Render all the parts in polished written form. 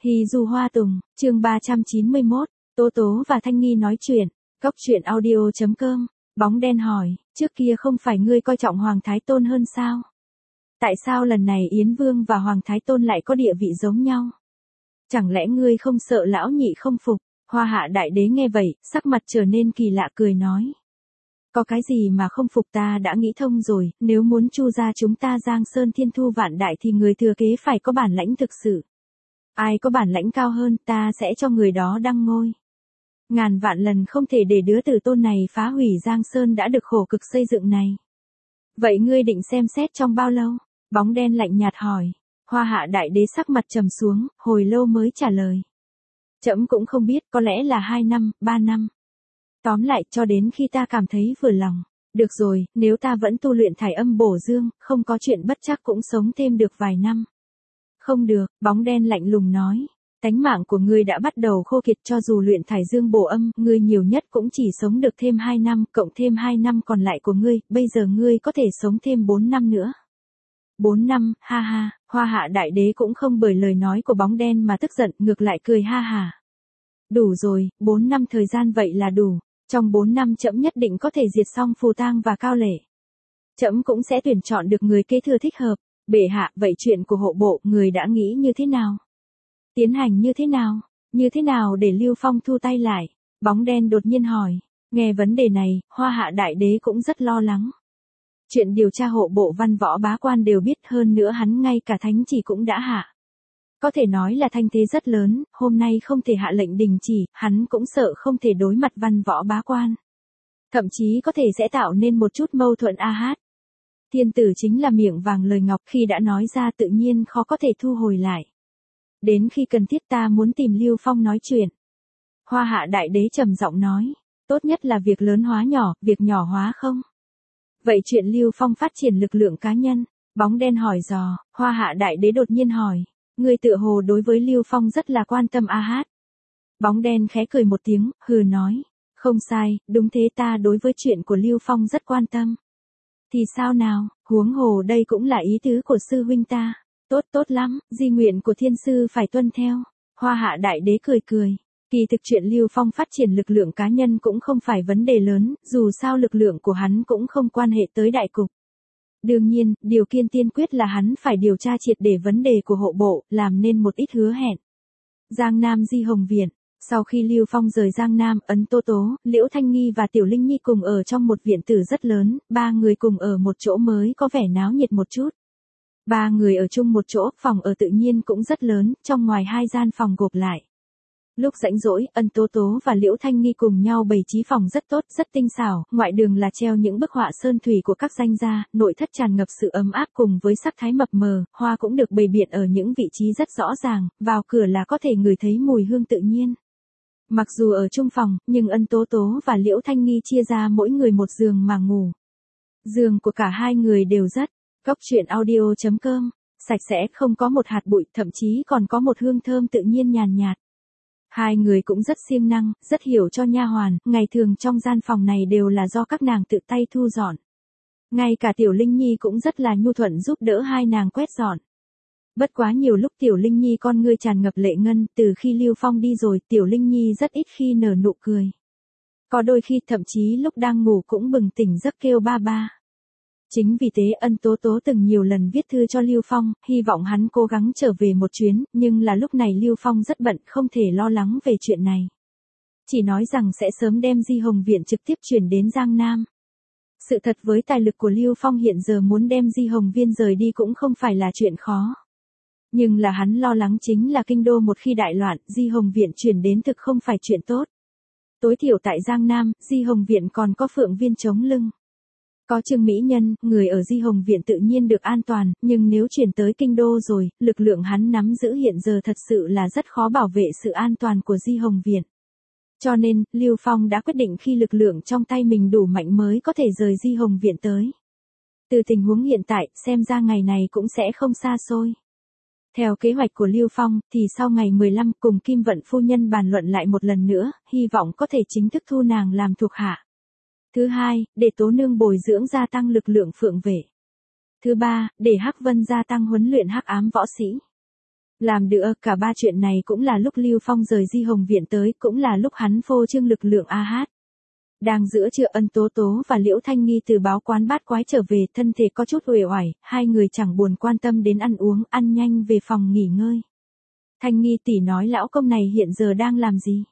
Hì dù hoa tùng, chương 391, Tố Tố và Thanh Nghi nói chuyện, Cốc truyện audio.com, bóng đen hỏi, trước kia không phải ngươi coi trọng Hoàng Thái Tôn hơn sao? Tại sao lần này Yến Vương và Hoàng Thái Tôn lại có địa vị giống nhau? Chẳng lẽ ngươi không sợ lão nhị không phục? Hoa Hạ Đại Đế nghe vậy, sắc mặt trở nên kỳ lạ cười nói. Có cái gì mà không phục, ta đã nghĩ thông rồi, nếu muốn chu ra chúng ta Giang Sơn Thiên Thu vạn đại thì người thừa kế phải có bản lãnh thực sự. Ai có bản lãnh cao hơn, ta sẽ cho người đó đăng ngôi. Ngàn vạn lần không thể để đứa tử tôn này phá hủy Giang Sơn đã được khổ cực xây dựng này. Vậy ngươi định xem xét trong bao lâu? Bóng đen lạnh nhạt hỏi. Hoa Hạ Đại Đế sắc mặt trầm xuống, hồi lâu mới trả lời. Trẫm cũng không biết, có lẽ là 2 năm, 3 năm. Tóm lại, cho đến khi ta cảm thấy vừa lòng. Được rồi, nếu ta vẫn tu luyện thải âm bổ dương, không có chuyện bất chắc cũng sống thêm được vài năm. Không được, bóng đen lạnh lùng nói. Tánh mạng của ngươi đã bắt đầu khô kiệt, cho dù luyện thải dương bổ âm, ngươi nhiều nhất cũng chỉ sống được thêm 2 năm, cộng thêm 2 năm còn lại của ngươi, bây giờ ngươi có thể sống thêm 4 năm nữa. 4 năm, ha ha, Hoa Hạ Đại Đế cũng không bởi lời nói của bóng đen mà tức giận, ngược lại cười ha ha. Đủ rồi, 4 năm thời gian vậy là đủ, trong 4 năm trẫm nhất định có thể diệt xong Phù Tang và Cao Lệ. Trẫm cũng sẽ tuyển chọn được người kế thừa thích hợp. Bệ hạ, vậy chuyện của hộ bộ, người đã nghĩ như thế nào? Tiến hành như thế nào? Như thế nào để Lưu Phong thu tay lại? Bóng đen đột nhiên hỏi. Nghe vấn đề này, Hoa Hạ Đại Đế cũng rất lo lắng. Chuyện điều tra hộ bộ văn võ bá quan đều biết, hơn nữa hắn ngay cả thánh chỉ cũng đã hạ. Có thể nói là thanh thế rất lớn, hôm nay không thể hạ lệnh đình chỉ, hắn cũng sợ không thể đối mặt văn võ bá quan. Thậm chí có thể sẽ tạo nên một chút mâu thuẫn hát. Thiên tử chính là miệng vàng lời ngọc, khi đã nói ra tự nhiên khó có thể thu hồi lại. Đến khi cần thiết ta muốn tìm Lưu Phong nói chuyện. Hoa Hạ Đại Đế trầm giọng nói, tốt nhất là việc lớn hóa nhỏ, việc nhỏ hóa không. Vậy chuyện Lưu Phong phát triển lực lượng cá nhân, bóng đen hỏi dò, Hoa Hạ Đại Đế đột nhiên hỏi, người tựa hồ đối với Lưu Phong rất là quan tâm hát. Bóng đen khẽ cười một tiếng, hừ nói, không sai, đúng thế, ta đối với chuyện của Lưu Phong rất quan tâm. Thì sao nào, huống hồ đây cũng là ý tứ của sư huynh ta. Tốt tốt lắm, di nguyện của thiên sư phải tuân theo. Hoa Hạ Đại Đế cười cười. Kỳ thực chuyện Lưu Phong phát triển lực lượng cá nhân cũng không phải vấn đề lớn, dù sao lực lượng của hắn cũng không quan hệ tới đại cục. Đương nhiên, điều kiện tiên quyết là hắn phải điều tra triệt để vấn đề của hộ bộ, làm nên một ít hứa hẹn. Giang Nam Di Hồng Viện. Sau khi Lưu Phong rời Giang Nam, Ấn Tố Tố, Liễu Thanh Nghi và Tiểu Linh Nhi cùng ở trong một viện tử rất lớn, 3 người cùng ở một chỗ mới có vẻ náo nhiệt một chút. 3 người ở chung một chỗ, phòng ở tự nhiên cũng rất lớn, trong ngoài 2 gian phòng gộp lại. Lúc rảnh rỗi, Ân Tố Tố và Liễu Thanh Nghi cùng nhau bày trí phòng rất tốt, rất tinh xảo, ngoại đường là treo những bức họa sơn thủy của các danh gia, nội thất tràn ngập sự ấm áp cùng với sắc thái mập mờ, hoa cũng được bày biện ở những vị trí rất rõ ràng, vào cửa là có thể ngửi thấy mùi hương tự nhiên. Mặc dù ở chung phòng, nhưng Ân Tố Tố và Liễu Thanh Nghi chia ra mỗi người một giường mà ngủ. Giường của cả hai người đều rất Cốc truyện audio.com, sạch sẽ, không có một hạt bụi, thậm chí còn có một hương thơm tự nhiên nhàn nhạt. Hai người cũng rất siêng năng, rất hiểu cho nha hoàn, ngày thường trong gian phòng này đều là do các nàng tự tay thu dọn. Ngay cả Tiểu Linh Nhi cũng rất là nhu thuận giúp đỡ hai nàng quét dọn. Bất quá nhiều lúc Tiểu Linh Nhi con ngươi tràn ngập lệ ngân, từ khi Lưu Phong đi rồi, Tiểu Linh Nhi rất ít khi nở nụ cười. Có đôi khi thậm chí lúc đang ngủ cũng bừng tỉnh giấc kêu ba ba. Chính vì thế Ân Tố Tố từng nhiều lần viết thư cho Lưu Phong, hy vọng hắn cố gắng trở về một chuyến, nhưng là lúc này Lưu Phong rất bận, không thể lo lắng về chuyện này. Chỉ nói rằng sẽ sớm đem Di Hồng Viện trực tiếp chuyển đến Giang Nam. Sự thật với tài lực của Lưu Phong hiện giờ muốn đem Di Hồng Viên rời đi cũng không phải là chuyện khó. Nhưng là hắn lo lắng chính là kinh đô một khi đại loạn, Di Hồng Viện chuyển đến thực không phải chuyện tốt. Tối thiểu tại Giang Nam, Di Hồng Viện còn có Phượng Viên chống lưng. Có Trương Mỹ Nhân, người ở Di Hồng Viện tự nhiên được an toàn, nhưng nếu chuyển tới kinh đô rồi, lực lượng hắn nắm giữ hiện giờ thật sự là rất khó bảo vệ sự an toàn của Di Hồng Viện. Cho nên, Lưu Phong đã quyết định khi lực lượng trong tay mình đủ mạnh mới có thể rời Di Hồng Viện tới. Từ tình huống hiện tại, xem ra ngày này cũng sẽ không xa xôi. Theo kế hoạch của Lưu Phong, thì sau ngày 15 cùng Kim Vận phu nhân bàn luận lại một lần nữa, hy vọng có thể chính thức thu nàng làm thuộc hạ. Thứ hai, để Tố Nương bồi dưỡng gia tăng lực lượng phượng vệ. Thứ ba, để Hắc Vân gia tăng huấn luyện hắc ám võ sĩ. Làm được cả ba chuyện này cũng là lúc Lưu Phong rời Di Hồng Viện tới, cũng là lúc hắn phô trương lực lượng AH. Đang giữa trưa, Ân Tố Tố và Liễu Thanh Nghi từ báo quán bát quái trở về, thân thể có chút uể oải, hai người chẳng buồn quan tâm đến ăn uống, ăn nhanh về phòng nghỉ ngơi. Thanh Nghi tỷ nói lão công này hiện giờ đang làm gì?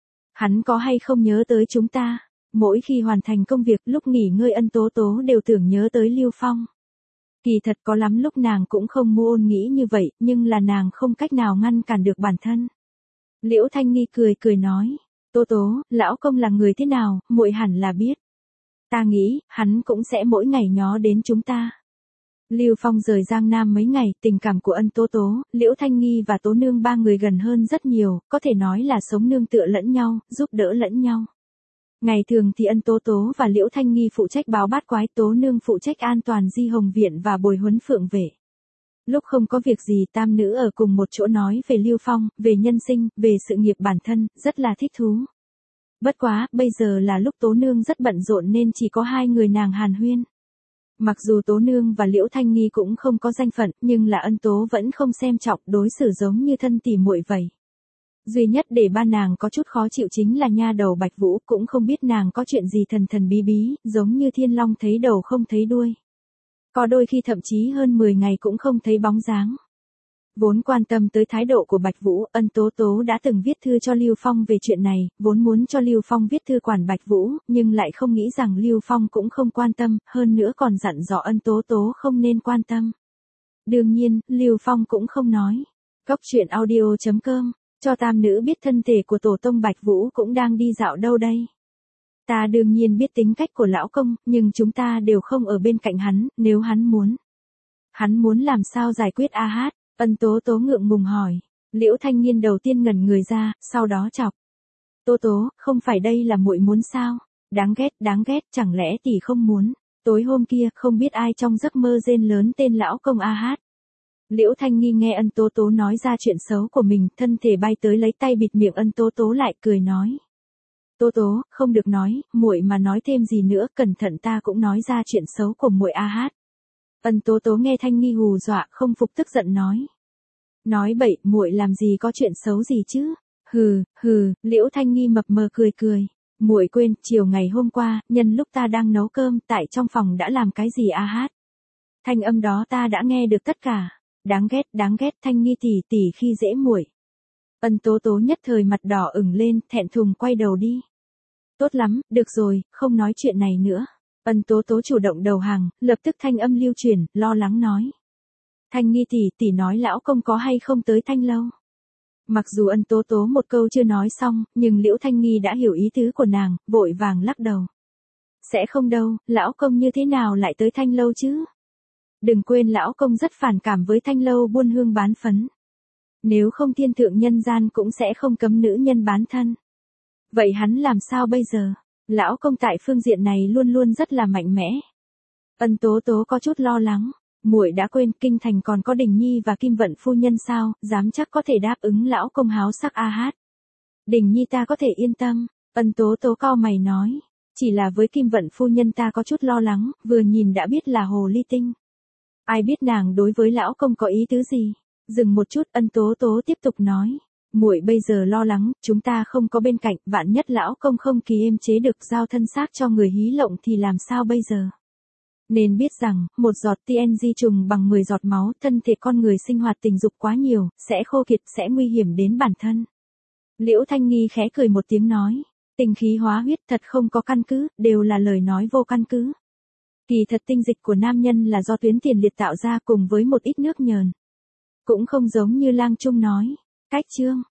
Hắn có hay không nhớ tới chúng ta? Mỗi khi hoàn thành công việc, lúc nghỉ ngơi Ân Tố Tố đều tưởng nhớ tới Lưu Phong. Kỳ thật có lắm lúc nàng cũng không muốn nghĩ như vậy, nhưng là nàng không cách nào ngăn cản được bản thân. Liễu Thanh Nghi cười cười nói, Tố Tố, lão công là người thế nào, muội hẳn là biết. Ta nghĩ, hắn cũng sẽ mỗi ngày nhớ đến chúng ta. Lưu Phong rời Giang Nam mấy ngày, tình cảm của Ân Tố Tố, Liễu Thanh Nghi và Tố Nương ba người gần hơn rất nhiều, có thể nói là sống nương tựa lẫn nhau, giúp đỡ lẫn nhau. Ngày thường thì Ân Tố Tố và Liễu Thanh Nghi phụ trách báo bát quái, Tố Nương phụ trách an toàn Di Hồng Viện và bồi huấn phượng vệ. Lúc không có việc gì, tam nữ ở cùng một chỗ nói về Lưu Phong, về nhân sinh, về sự nghiệp bản thân, rất là thích thú. Bất quá, bây giờ là lúc Tố Nương rất bận rộn nên chỉ có hai người nàng hàn huyên. Mặc dù Tố Nương và Liễu Thanh Nghi cũng không có danh phận, nhưng là Ân Tố vẫn không xem trọng, đối xử giống như thân tỉ muội vậy. Duy nhất để ba nàng có chút khó chịu chính là nha đầu Bạch Vũ, cũng không biết nàng có chuyện gì thần thần bí bí, giống như thiên long thấy đầu không thấy đuôi. Có đôi khi thậm chí hơn 10 ngày cũng không thấy bóng dáng. Vốn quan tâm tới thái độ của Bạch Vũ, Ân Tố Tố đã từng viết thư cho Lưu Phong về chuyện này, vốn muốn cho Lưu Phong viết thư quản Bạch Vũ, nhưng lại không nghĩ rằng Lưu Phong cũng không quan tâm, hơn nữa còn dặn dò Ân Tố Tố không nên quan tâm. Đương nhiên, Lưu Phong cũng không nói. Cốc truyện audio.com, cho tam nữ biết thân thể của tổ tông Bạch Vũ cũng đang đi dạo đâu đây. Ta đương nhiên biết tính cách của lão công, nhưng chúng ta đều không ở bên cạnh hắn, nếu hắn muốn. Hắn muốn làm sao giải quyết AH? Ân Tố Tố ngượng ngùng hỏi. Liễu Thanh Nghiên đầu tiên ngẩn người ra, sau đó chọc. Tố Tố, không phải đây là muội muốn sao? Đáng ghét, chẳng lẽ tỷ không muốn? Tối hôm kia, không biết ai trong giấc mơ rên lớn tên lão công AH. Liễu Thanh Nghi nghe Ân Tố Tố nói ra chuyện xấu của mình, thân thể bay tới lấy tay bịt miệng Ân Tố Tố lại, cười nói. Tố Tố, không được nói, muội mà nói thêm gì nữa, cẩn thận ta cũng nói ra chuyện xấu của muội AH. Ân Tố Tố nghe Thanh Nghi hù dọa, không phục tức giận nói. Nói bậy, muội làm gì có chuyện xấu gì chứ? Hừ, Liễu Thanh Nghi mập mờ cười cười. Muội quên, chiều ngày hôm qua, nhân lúc ta đang nấu cơm, tại trong phòng đã làm cái gì AH? Thanh âm đó ta đã nghe được tất cả. Đáng ghét, Thanh Nghi tỷ khi dễ muội. Ân Tố Tố nhất thời mặt đỏ ửng lên, thẹn thùng quay đầu đi. Tốt lắm, được rồi, không nói chuyện này nữa. Ân Tố Tố chủ động đầu hàng, lập tức thanh âm lưu truyền, lo lắng nói. Thanh Nghi tỷ nói lão công có hay không tới Thanh lâu. Mặc dù Ân Tố Tố một câu chưa nói xong, nhưng Liễu Thanh Nghi đã hiểu ý tứ của nàng, vội vàng lắc đầu. Sẽ không đâu, lão công như thế nào lại tới Thanh lâu chứ? Đừng quên lão công rất phản cảm với Thanh lâu buôn hương bán phấn. Nếu không thiên thượng nhân gian cũng sẽ không cấm nữ nhân bán thân. Vậy hắn làm sao bây giờ? Lão công tại phương diện này luôn luôn rất là mạnh mẽ. Ân Tố Tố có chút lo lắng. Muội đã quên kinh thành còn có Đình Nhi và Kim Vận phu nhân sao, dám chắc có thể đáp ứng lão công háo sắc AH. Đình Nhi ta có thể yên tâm. Ân Tố Tố cau mày nói. Chỉ là với Kim Vận phu nhân ta có chút lo lắng, vừa nhìn đã biết là hồ ly tinh. Ai biết nàng đối với lão công có ý tứ gì? Dừng một chút, Ân Tố Tố tiếp tục nói. Muội bây giờ lo lắng, chúng ta không có bên cạnh, vạn nhất lão công không kỳ êm chế được giao thân xác cho người hí lộng thì làm sao bây giờ? Nên biết rằng, một giọt TNG trùng bằng 10 giọt máu, thân thể con người sinh hoạt tình dục quá nhiều, sẽ khô kiệt, sẽ nguy hiểm đến bản thân. Liễu Thanh Nghi khẽ cười một tiếng nói. Tình khí hóa huyết thật không có căn cứ, đều là lời nói vô căn cứ. Kỳ thật tinh dịch của nam nhân là do tuyến tiền liệt tạo ra cùng với một ít nước nhờn. Cũng không giống như Lang Trung nói. Cách chương